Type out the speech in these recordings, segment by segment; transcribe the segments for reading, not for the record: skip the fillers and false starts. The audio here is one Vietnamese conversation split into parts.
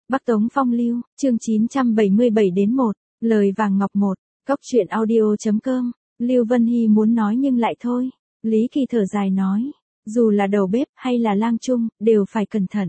Bắc Tống Phong Lưu, chương 977-1, lời vàng ngọc 1, Cóc truyện audio.com, Lưu Vân Hy muốn nói nhưng lại thôi. Lý Kỳ thở dài nói, dù là đầu bếp hay là lang trung, đều phải cẩn thận.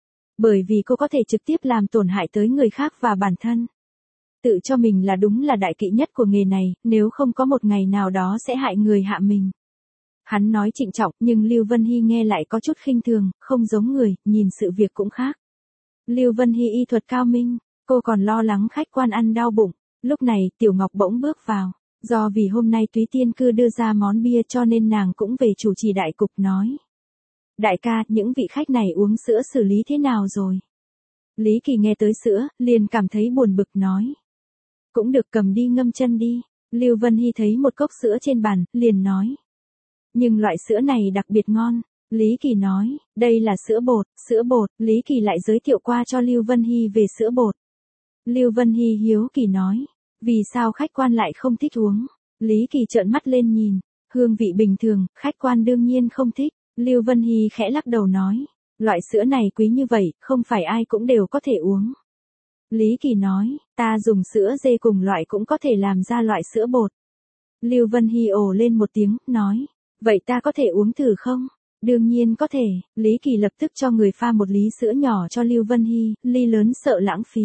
Bởi vì cô có thể trực tiếp làm tổn hại tới người khác và bản thân. Tự cho mình là đúng là đại kỵ nhất của nghề này, nếu không có một ngày nào đó sẽ hại người hạ mình. Hắn nói trịnh trọng nhưng Lưu Vân Hy nghe lại có chút khinh thường, không giống người, nhìn sự việc cũng khác. Lưu Vân Hy y thuật cao minh, cô còn lo lắng khách quan ăn đau bụng. Lúc này Tiểu Ngọc bỗng bước vào, do vì hôm nay Túy Tiên Cư đưa ra món bia cho nên nàng cũng về chủ trì đại cục nói. Đại ca, những vị khách này uống sữa xử lý thế nào rồi? Lý Kỳ nghe tới sữa, liền cảm thấy buồn bực nói. Cũng được, cầm đi ngâm chân đi. Lưu Vân Hy thấy một cốc sữa trên bàn, liền nói. Nhưng loại sữa này đặc biệt ngon. Lý Kỳ nói, đây là sữa bột, Lý Kỳ lại giới thiệu qua cho Lưu Vân Hy về sữa bột. Lưu Vân Hy hiếu kỳ nói, vì sao khách quan lại không thích uống? Lý Kỳ trợn mắt lên nhìn, hương vị bình thường, khách quan đương nhiên không thích. Lưu Vân Hy khẽ lắc đầu nói, loại sữa này quý như vậy, không phải ai cũng đều có thể uống. Lý Kỳ nói, ta dùng sữa dê cùng loại cũng có thể làm ra loại sữa bột. Lưu Vân Hy ồ lên một tiếng, nói, vậy ta có thể uống thử không? Đương nhiên có thể. Lý Kỳ lập tức cho người pha một ly sữa nhỏ cho Lưu Vân Hy, ly lớn sợ lãng phí.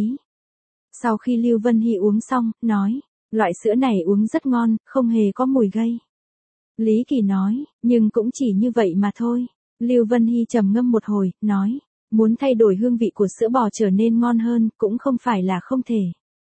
Sau khi Lưu Vân Hy uống xong, nói, loại sữa này uống rất ngon, không hề có mùi gây. Lý Kỳ nói, nhưng cũng chỉ như vậy mà thôi. Lưu Vân Hy trầm ngâm một hồi, nói, muốn thay đổi hương vị của sữa bò trở nên ngon hơn, cũng không phải là không thể.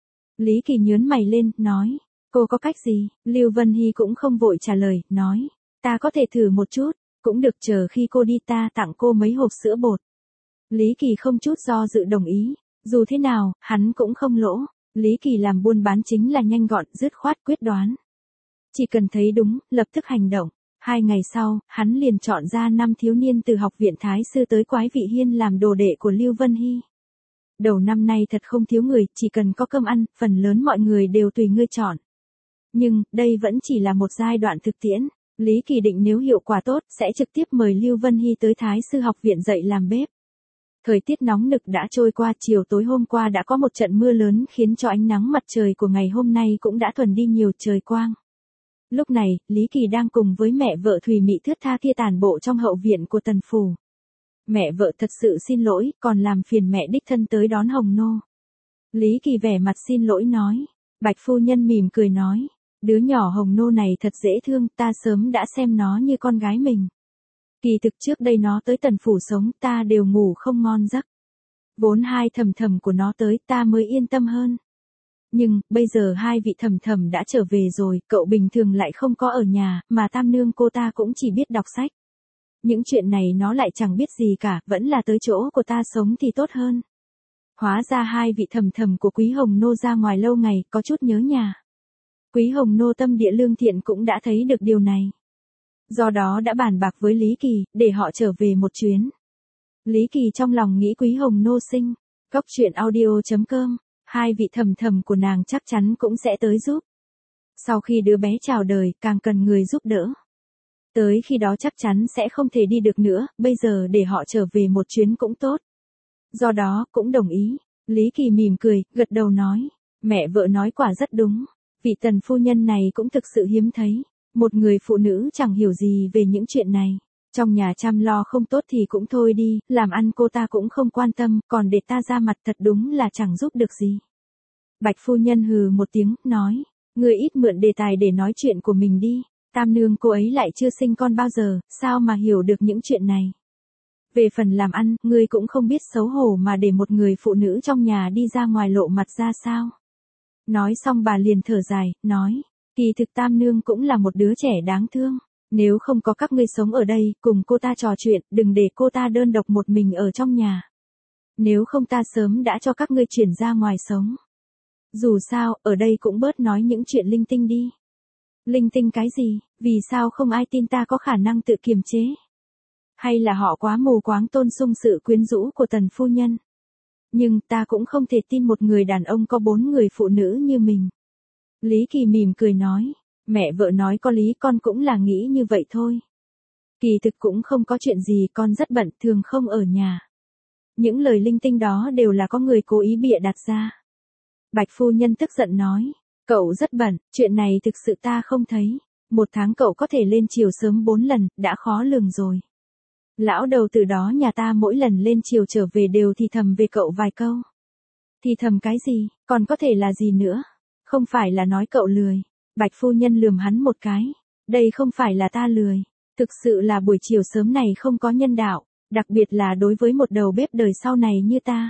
Lý Kỳ nhớn mày lên, nói, cô có cách gì? Lưu Vân Hy cũng không vội trả lời, nói, ta có thể thử một chút, cũng được, chờ khi cô đi ta tặng cô mấy hộp sữa bột. Lý Kỳ không chút do dự đồng ý, dù thế nào, hắn cũng không lỗ. Lý Kỳ làm buôn bán chính là nhanh gọn, dứt khoát quyết đoán. Chỉ cần thấy đúng, lập tức hành động. 2 ngày sau, hắn liền chọn ra 5 thiếu niên từ học viện Thái Sư tới Quái Vị Hiên làm đồ đệ của Lưu Vân Hy. Đầu năm nay thật không thiếu người, chỉ cần có cơm ăn, phần lớn mọi người đều tùy ngươi chọn. Nhưng, đây vẫn chỉ là một giai đoạn thực tiễn. Lý Kỳ định nếu hiệu quả tốt, sẽ trực tiếp mời Lưu Vân Hy tới Thái Sư học viện dạy làm bếp. Thời tiết nóng nực đã trôi qua, chiều tối hôm qua đã có một trận mưa lớn khiến cho ánh nắng mặt trời của ngày hôm nay cũng đã thuần đi nhiều trời quang. Lúc này, Lý Kỳ đang cùng với mẹ vợ Thùy Mị thướt tha kia tản bộ trong hậu viện của Tần Phủ. Mẹ vợ thật sự xin lỗi, còn làm phiền mẹ đích thân tới đón Hồng Nô. Lý Kỳ vẻ mặt xin lỗi nói. Bạch phu nhân mỉm cười nói. Đứa nhỏ Hồng Nô này thật dễ thương, ta sớm đã xem nó như con gái mình. Kỳ thực trước đây nó tới Tần Phủ sống, ta đều ngủ không ngon giấc. Vốn hai thầm thầm của nó tới, ta mới yên tâm hơn. Nhưng, bây giờ hai vị thầm thầm đã trở về rồi, cậu bình thường lại không có ở nhà, mà tam nương cô ta cũng chỉ biết đọc sách. Những chuyện này nó lại chẳng biết gì cả, vẫn là tới chỗ của ta sống thì tốt hơn. Hóa ra hai vị thầm thầm của Quý Hồng Nô ra ngoài lâu ngày, có chút nhớ nhà. Quý Hồng Nô tâm địa lương thiện cũng đã thấy được điều này. Do đó đã bàn bạc với Lý Kỳ, để họ trở về một chuyến. Lý Kỳ trong lòng nghĩ Quý Hồng Nô xinh. Cóc truyện audio.com, hai vị thầm thầm của nàng chắc chắn cũng sẽ tới giúp. Sau khi đứa bé chào đời, càng cần người giúp đỡ. Tới khi đó chắc chắn sẽ không thể đi được nữa, bây giờ để họ trở về một chuyến cũng tốt. Do đó, cũng đồng ý. Lý Kỳ mỉm cười, gật đầu nói. Mẹ vợ nói quả rất đúng. Vị Tần phu nhân này cũng thực sự hiếm thấy. Một người phụ nữ chẳng hiểu gì về những chuyện này. Trong nhà chăm lo không tốt thì cũng thôi đi, làm ăn cô ta cũng không quan tâm, còn để ta ra mặt thật đúng là chẳng giúp được gì. Bạch phu nhân hừ một tiếng, nói, ngươi ít mượn đề tài để nói chuyện của mình đi, tam nương cô ấy lại chưa sinh con bao giờ, sao mà hiểu được những chuyện này. Về phần làm ăn, ngươi cũng không biết xấu hổ mà để một người phụ nữ trong nhà đi ra ngoài lộ mặt ra sao. Nói xong bà liền thở dài, nói, kỳ thực tam nương cũng là một đứa trẻ đáng thương. Nếu không có các ngươi sống ở đây, cùng cô ta trò chuyện, đừng để cô ta đơn độc một mình ở trong nhà. Nếu không ta sớm đã cho các ngươi chuyển ra ngoài sống. Dù sao, ở đây cũng bớt nói những chuyện linh tinh đi. Linh tinh cái gì, vì sao không ai tin ta có khả năng tự kiềm chế? Hay là họ quá mù quáng tôn sùng sự quyến rũ của Tần phu nhân? Nhưng ta cũng không thể tin một người đàn ông có 4 người phụ nữ như mình. Lý Kỳ mỉm cười nói. Mẹ vợ nói có lý, con cũng là nghĩ như vậy thôi. Kỳ thực cũng không có chuyện gì, con rất bận, thường không ở nhà. Những lời linh tinh đó đều là có người cố ý bịa đặt ra. Bạch phu nhân tức giận nói, cậu rất bận, chuyện này thực sự ta không thấy. 1 tháng cậu có thể lên chiều sớm 4 lần, đã khó lường rồi. Lão đầu từ đó nhà ta mỗi lần lên chiều trở về đều thì thầm về cậu vài câu. Thì thầm cái gì, còn có thể là gì nữa? Không phải là nói cậu lười. Bạch phu nhân lườm hắn một cái. Đây không phải là ta lười. Thực sự là buổi chiều sớm này không có nhân đạo, đặc biệt là đối với một đầu bếp đời sau này như ta.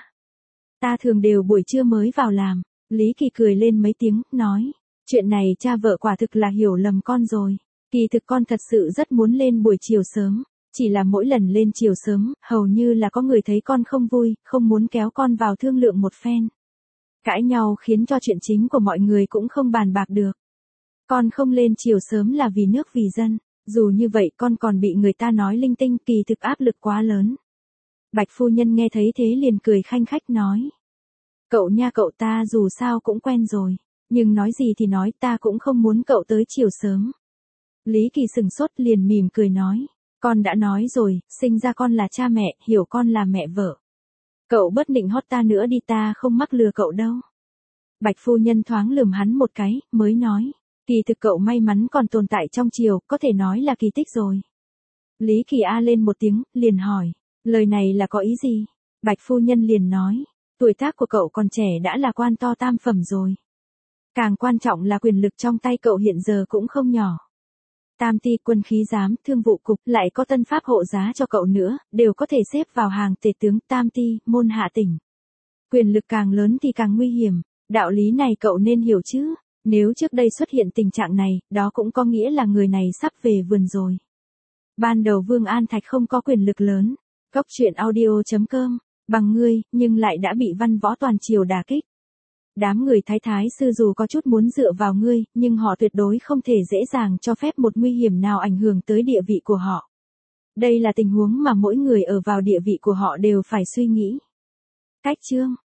Ta thường đều buổi trưa mới vào làm. Lý Kỳ cười lên mấy tiếng, nói. Chuyện này cha vợ quả thực là hiểu lầm con rồi. Kỳ thực con thật sự rất muốn lên buổi chiều sớm. Chỉ là mỗi lần lên chiều sớm, hầu như là có người thấy con không vui, không muốn kéo con vào thương lượng một phen. Cãi nhau khiến cho chuyện chính của mọi người cũng không bàn bạc được. Con không lên chiều sớm là vì nước vì dân. Dù như vậy con còn bị người ta nói linh tinh, kỳ thực áp lực quá lớn. Bạch phu nhân nghe thấy thế liền cười khanh khách nói. Cậu nha, cậu ta dù sao cũng quen rồi. Nhưng nói gì thì nói, ta cũng không muốn cậu tới chiều sớm. Lý Kỳ sừng sốt liền mỉm cười nói. Con đã nói rồi, sinh ra con là cha mẹ, hiểu con là mẹ vợ. Cậu bớt nịnh hót ta nữa đi, ta không mắc lừa cậu đâu. Bạch phu nhân thoáng lườm hắn một cái, mới nói. Kỳ thực cậu may mắn còn tồn tại trong triều, có thể nói là kỳ tích rồi. Lý Kỳ a lên một tiếng, liền hỏi. Lời này là có ý gì? Bạch phu nhân liền nói. Tuổi tác của cậu còn trẻ đã là quan to tam phẩm rồi. Càng quan trọng là quyền lực trong tay cậu hiện giờ cũng không nhỏ. Tam ty, quân khí giám, thương vụ cục, lại có tân pháp hộ giá cho cậu nữa, đều có thể xếp vào hàng tể tướng tam ty, môn hạ tỉnh. Quyền lực càng lớn thì càng nguy hiểm, đạo lý này cậu nên hiểu chứ. Nếu trước đây xuất hiện tình trạng này, đó cũng có nghĩa là người này sắp về vườn rồi. Ban đầu Vương An Thạch không có quyền lực lớn. Cốc truyện audio.com, bằng ngươi, nhưng lại đã bị văn võ toàn triều đả kích. Đám người thái thái sư dù có chút muốn dựa vào ngươi, nhưng họ tuyệt đối không thể dễ dàng cho phép một nguy hiểm nào ảnh hưởng tới địa vị của họ. Đây là tình huống mà mỗi người ở vào địa vị của họ đều phải suy nghĩ. Cách chương